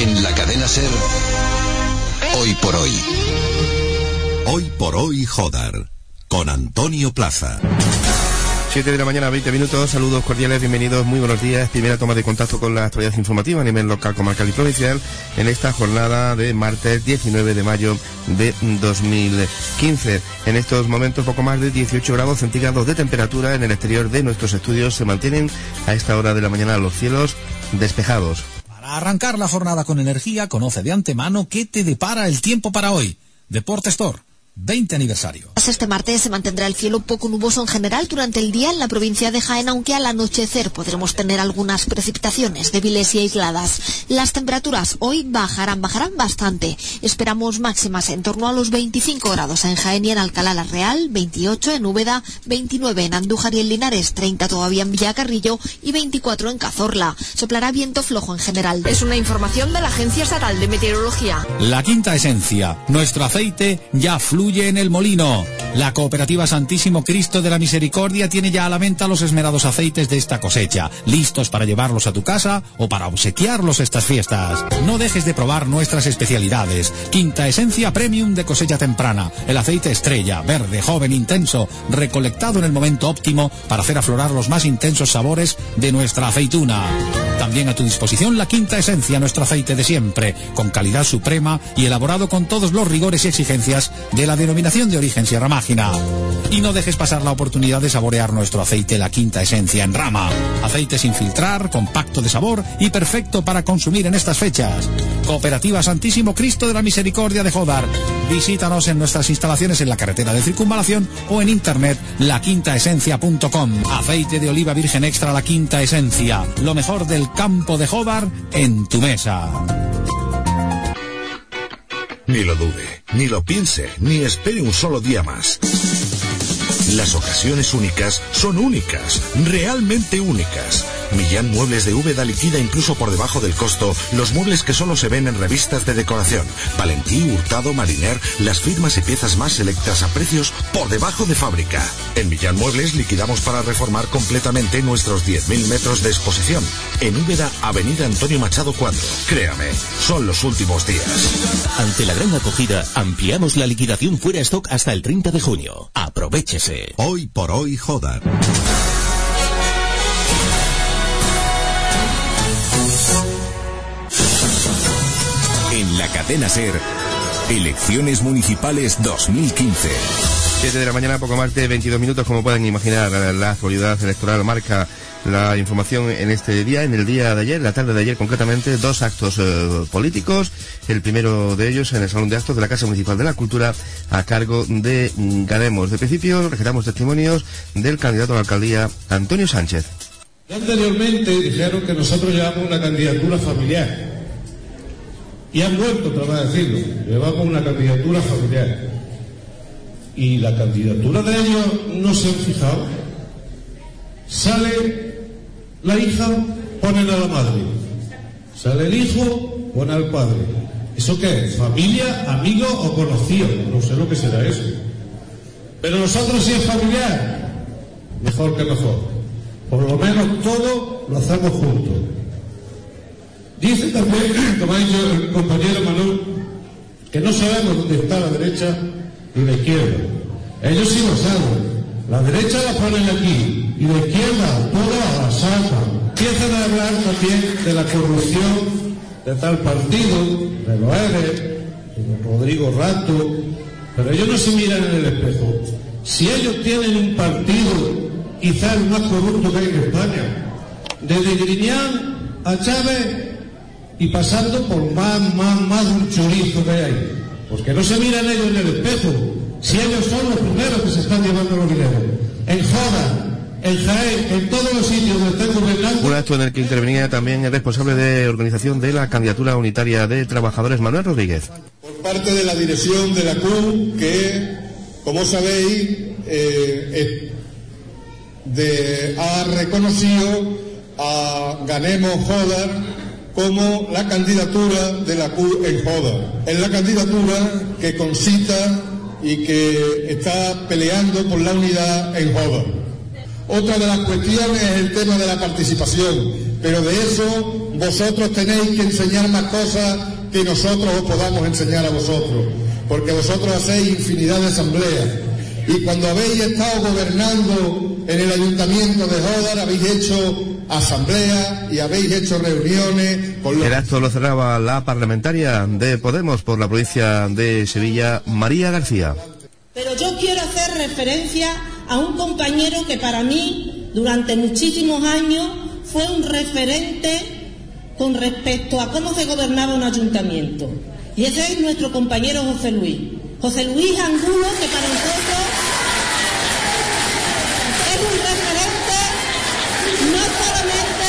En la cadena SER, Hoy por Hoy. Hoy por Hoy, Jodar, con Antonio Plaza. 7 de la mañana, 20 minutos, saludos cordiales, bienvenidos, muy buenos días. Primera toma de contacto con la actualidad informativa a nivel local, comarcal y provincial en esta jornada de martes 19 de mayo de 2015. En estos momentos poco más de 18 grados centígrados de temperatura en el exterior de nuestros estudios. Se mantienen a esta hora de la mañana los cielos despejados. Para arrancar la jornada con energía, conoce de antemano qué te depara el tiempo para hoy. Deporte Store, 20 aniversario. Este martes se mantendrá el cielo poco nuboso en general durante el día en la provincia de Jaén, aunque al anochecer podremos tener algunas precipitaciones débiles y aisladas. Las temperaturas hoy bajarán bastante. Esperamos máximas en torno a los 25 grados en Jaén y en Alcalá la Real, 28 en Úbeda, 29 en Andújar y en Linares, 30 todavía en Villacarrillo y 24 en Cazorla. Soplará viento flojo en general. Es una información de la Agencia Estatal de Meteorología. La Quinta Esencia, nuestro aceite ya fluye en el molino. La Cooperativa Santísimo Cristo de la Misericordia tiene ya a la venta los esmerados aceites de esta cosecha, listos para llevarlos a tu casa o para obsequiarlos estas fiestas. No dejes de probar nuestras especialidades. Quinta Esencia Premium de cosecha temprana, el aceite estrella, verde, joven, intenso, recolectado en el momento óptimo para hacer aflorar los más intensos sabores de nuestra aceituna. También a tu disposición la Quinta Esencia, nuestro aceite de siempre, con calidad suprema y elaborado con todos los rigores y exigencias de la denominación de origen Sierra Mágina. Y no dejes pasar la oportunidad de saborear nuestro aceite La Quinta Esencia en rama. Aceite sin filtrar, compacto de sabor y perfecto para consumir en estas fechas. Cooperativa Santísimo Cristo de la Misericordia de Jodar. Visítanos en nuestras instalaciones en la carretera de Circunvalación o en internet laquintaesencia.com. Aceite de oliva virgen extra La Quinta Esencia. Lo mejor del campo de Jodar en tu mesa. Ni lo dude, ni lo piense, ni espere un solo día más. Las ocasiones únicas son únicas, realmente únicas. Millán Muebles de Úbeda liquida incluso por debajo del costo los muebles que solo se ven en revistas de decoración. Valentí, Hurtado, Mariner, las firmas y piezas más selectas a precios por debajo de fábrica. En Millán Muebles liquidamos para reformar completamente nuestros 10.000 metros de exposición. En Úbeda, Avenida Antonio Machado 4. Créame, son los últimos días. Ante la gran acogida, ampliamos la liquidación fuera stock hasta el 30 de junio. Aprovechese. Hoy por Hoy, Jodar. En la cadena SER, Elecciones Municipales 2015. 7 de la mañana, poco más de 22 minutos, como pueden imaginar. La actualidad electoral marca la información en este día, en el día de ayer, la tarde de ayer concretamente, dos actos políticos. El primero de ellos en el Salón de Actos de la Casa Municipal de la Cultura, a cargo de Ganemos. De principio, registramos testimonios del candidato a la alcaldía, Antonio Sánchez. Anteriormente dijeron que nosotros llevamos una candidatura familiar. Y han vuelto otra vez a decirlo. Llevamos una candidatura familiar. Y la candidatura de ellos no se han fijado. Sale la hija, ponen a la madre. Sale el hijo, ponen al padre. ¿Eso qué es? ¿Familia, amigos o conocidos? No sé lo que será eso. Pero nosotros, si es familiar, mejor que mejor. Por lo menos todo lo hacemos juntos. Dice también, como ha dicho el compañero Manuel, que no sabemos dónde está la derecha y la izquierda. Ellos sí lo saben. La derecha la ponen aquí y la izquierda toda la sacan. Empiezan a hablar también de la corrupción de tal partido, de Loeres, de Rodrigo Rato, pero ellos no se miran en el espejo. Si ellos tienen un partido quizás el más corrupto que hay en España, desde Griñán a Chávez y pasando por más un chorizo que hay, porque no se miran ellos en el espejo. Si ellos son los primeros que se están llevando los dineros. En Jodar, en Jaén, en todos los sitios donde están gobernando. Un acto en el que intervenía también el responsable de organización de la candidatura unitaria de trabajadores, Manuel Rodríguez. Por parte de la dirección de la CUP, que, como sabéis, ha reconocido a Ganemos Jodar como la candidatura de la CUP en Jodar. Es la candidatura que concita y que está peleando por la unidad en Jodar. Otra de las cuestiones es el tema de la participación, pero de eso vosotros tenéis que enseñar más cosas que nosotros os podamos enseñar a vosotros, porque vosotros hacéis infinidad de asambleas, y cuando habéis estado gobernando en el ayuntamiento de Jódar habéis hecho asambleas y habéis hecho reuniones con los... El acto lo cerraba la parlamentaria de Podemos por la provincia de Sevilla, María García. Pero yo quiero hacer referencia a un compañero que para mí durante muchísimos años fue un referente con respecto a cómo se gobernaba un ayuntamiento. Y ese es nuestro compañero José Luis. José Luis Angulo, que para nosotros es un referente no solamente...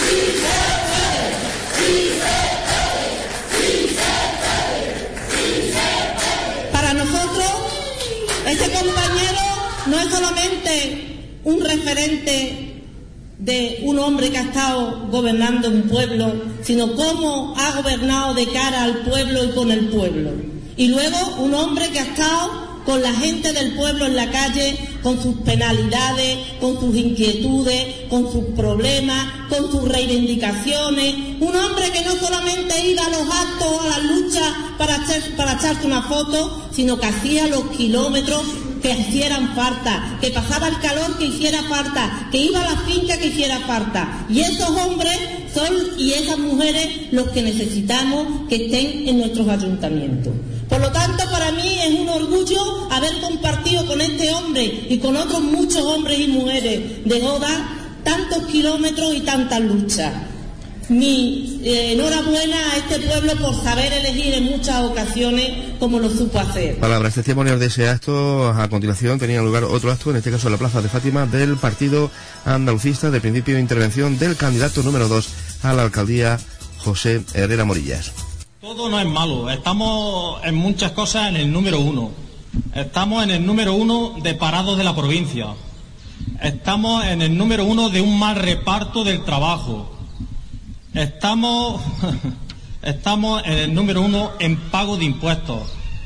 Para nosotros, este compañero no es solamente un referente de un hombre que ha estado gobernando un pueblo, sino cómo ha gobernado de cara al pueblo y con el pueblo. Y luego un hombre que ha estado con la gente del pueblo en la calle, con sus penalidades, con sus inquietudes, con sus problemas, con sus reivindicaciones. Un hombre que no solamente iba a los actos, a las luchas para echarse una foto, sino que hacía los kilómetros que hicieran falta, que pasaba el calor que hiciera falta, que iba a la finca que hiciera falta. Y esos hombres son y esas mujeres los que necesitamos que estén en nuestros ayuntamientos. Por lo tanto, para mí es un orgullo haber compartido con este hombre y con otros muchos hombres y mujeres de Jódar tantos kilómetros y tantas luchas. Mi enhorabuena a este pueblo por saber elegir en muchas ocasiones como lo supo hacer. Palabras testimonios de ese acto. A continuación tenía lugar otro acto, en este caso en la Plaza de Fátima, del partido andalucista, de principio de intervención del candidato número 2 a la alcaldía, José Herrera Morillas. Todo no es malo, estamos en muchas cosas en el número 1. Estamos en el número 1 de parados de la provincia. Estamos en el número 1 de un mal reparto del trabajo. Estamos en el número 1 en pago de impuestos.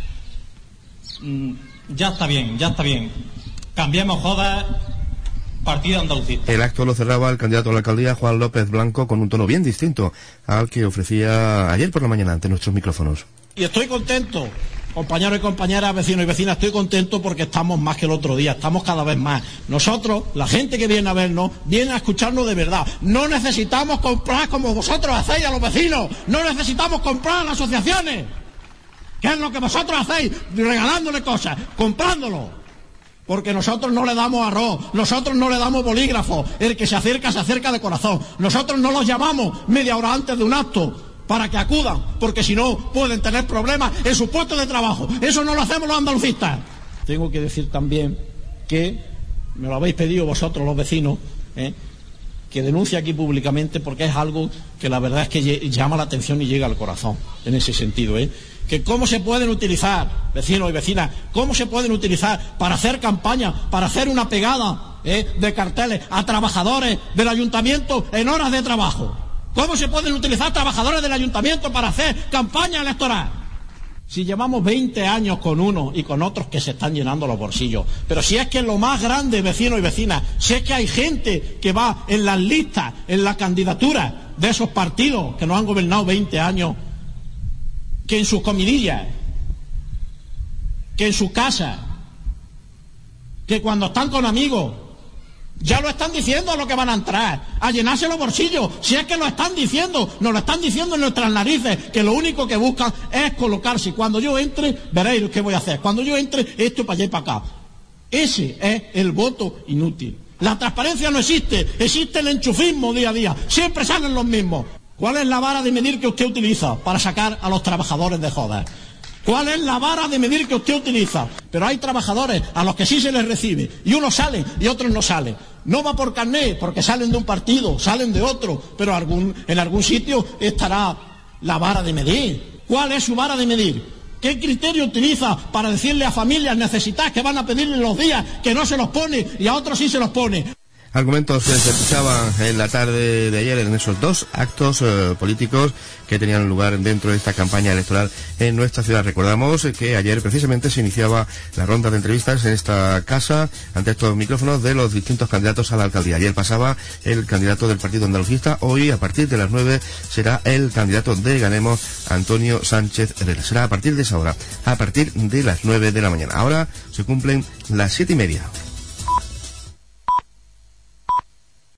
Ya está bien. Cambiemos Jódar, partido andalucista. El acto lo cerraba el candidato a la alcaldía, Juan López Blanco, con un tono bien distinto al que ofrecía ayer por la mañana ante nuestros micrófonos. Y estoy contento, compañeros y compañeras, vecinos y vecinas, estoy contento porque estamos más que el otro día, estamos cada vez más. Nosotros, la gente que viene a vernos, viene a escucharnos de verdad. No necesitamos comprar como vosotros hacéis a los vecinos, no necesitamos comprar a las asociaciones, que es lo que vosotros hacéis, regalándole cosas, comprándolo. Porque nosotros no le damos arroz, nosotros no le damos bolígrafo, el que se acerca de corazón. Nosotros no los llamamos media hora antes de un acto para que acudan, porque si no pueden tener problemas en su puesto de trabajo. Eso no lo hacemos los andalucistas. Tengo que decir también que, me lo habéis pedido vosotros los vecinos, que denuncie aquí públicamente, porque es algo que la verdad es que llama la atención y llega al corazón, en ese sentido, que cómo se pueden utilizar, vecinos y vecinas, cómo se pueden utilizar para hacer campaña, para hacer una pegada de carteles a trabajadores del ayuntamiento en horas de trabajo. ¿Cómo se pueden utilizar trabajadores del ayuntamiento para hacer campaña electoral? Si llevamos 20 años con unos y con otros que se están llenando los bolsillos. Pero si es que lo más grande, vecinos y vecinas, si es que hay gente que va en las listas, en la candidatura de esos partidos que nos han gobernado 20 años, que en sus comidillas, que en sus casas, que cuando están con amigos, ya lo están diciendo a lo que van a entrar, a llenarse los bolsillos. Si es que lo están diciendo, nos lo están diciendo en nuestras narices, que lo único que buscan es colocarse. Cuando yo entre, veréis qué voy a hacer. Cuando yo entre, esto para allá y para acá. Ese es el voto inútil. La transparencia no existe, existe el enchufismo día a día. Siempre salen los mismos. ¿Cuál es la vara de medir que usted utiliza para sacar a los trabajadores de Jódar? ¿Cuál es la vara de medir que usted utiliza? Pero hay trabajadores a los que sí se les recibe, y unos salen y otros no salen. No va por carnet, porque salen de un partido, salen de otro, pero en algún sitio estará la vara de medir. ¿Cuál es su vara de medir? ¿Qué criterio utiliza para decirle a familias necesitadas que van a pedirle los días que no se los pone y a otros sí se los pone? Argumentos que se escuchaban en la tarde de ayer en esos dos actos políticos que tenían lugar dentro de esta campaña electoral en nuestra ciudad. Recordamos que ayer precisamente se iniciaba la ronda de entrevistas en esta casa, ante estos micrófonos, de los distintos candidatos a la alcaldía. Ayer pasaba el candidato del Partido Andalucista, hoy a partir de las 9 será el candidato de Ganemos, Antonio Sánchez Herrera. Será a partir de esa hora, a partir de las 9 de la mañana. Ahora se cumplen las 7:30.